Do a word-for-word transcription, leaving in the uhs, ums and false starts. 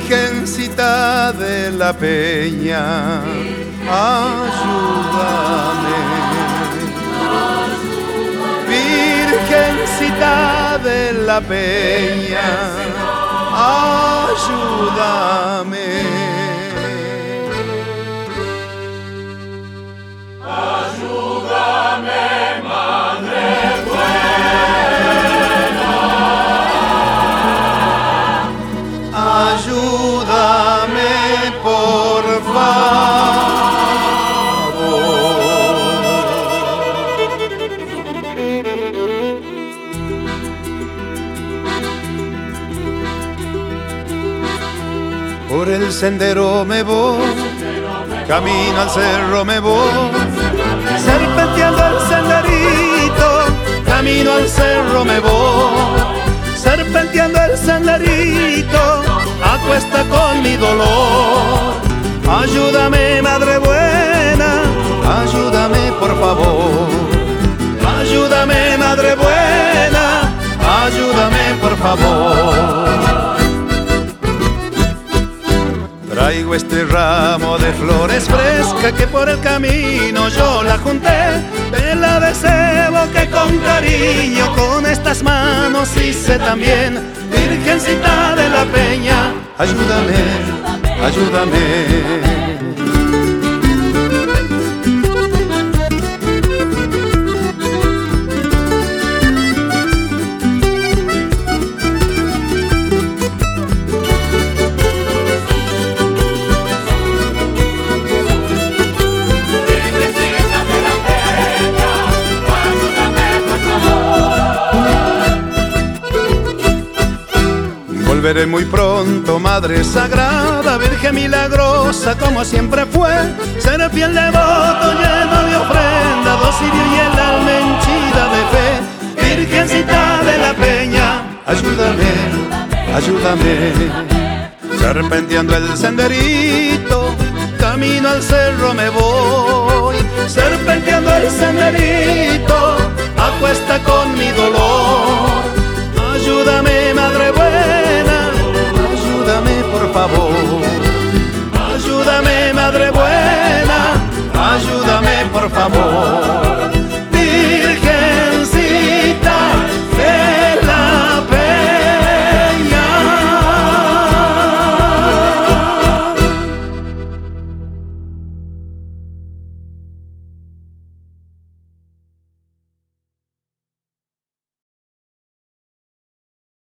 Virgencita de la Peña, ayúdame. Virgencita de la Peña, ayúdame. Ayúdame, Madre buena. Ayúdame, por favor. Por el sendero me voy, camino al cerro me voy, serpenteando el senderito, camino al cerro me voy, serpenteando el senderito, a cuesta con mi dolor. Ayúdame, Madre buena, ayúdame por favor. Ayúdame, Madre buena, ayúdame por favor. Traigo este ramo de flores fresca que por el camino yo la junté. Te la deseo que con cariño con estas manos hice también. Virgencita de la Peña, ayúdame, ayúdame. Volveré muy pronto, Madre Sagrada, Virgen milagrosa como siempre fue. Seré fiel devoto, lleno de ofrenda, docirio y el alma henchida de fe. Virgencita de la Peña, ayúdame, ayúdame. Serpenteando el senderito, camino al cerro me voy. Serpenteando el senderito, a cuesta con mi dolor. Ayúdame, Madre buena, ayúdame por favor. Ayúdame, Madre buena, ayúdame por favor.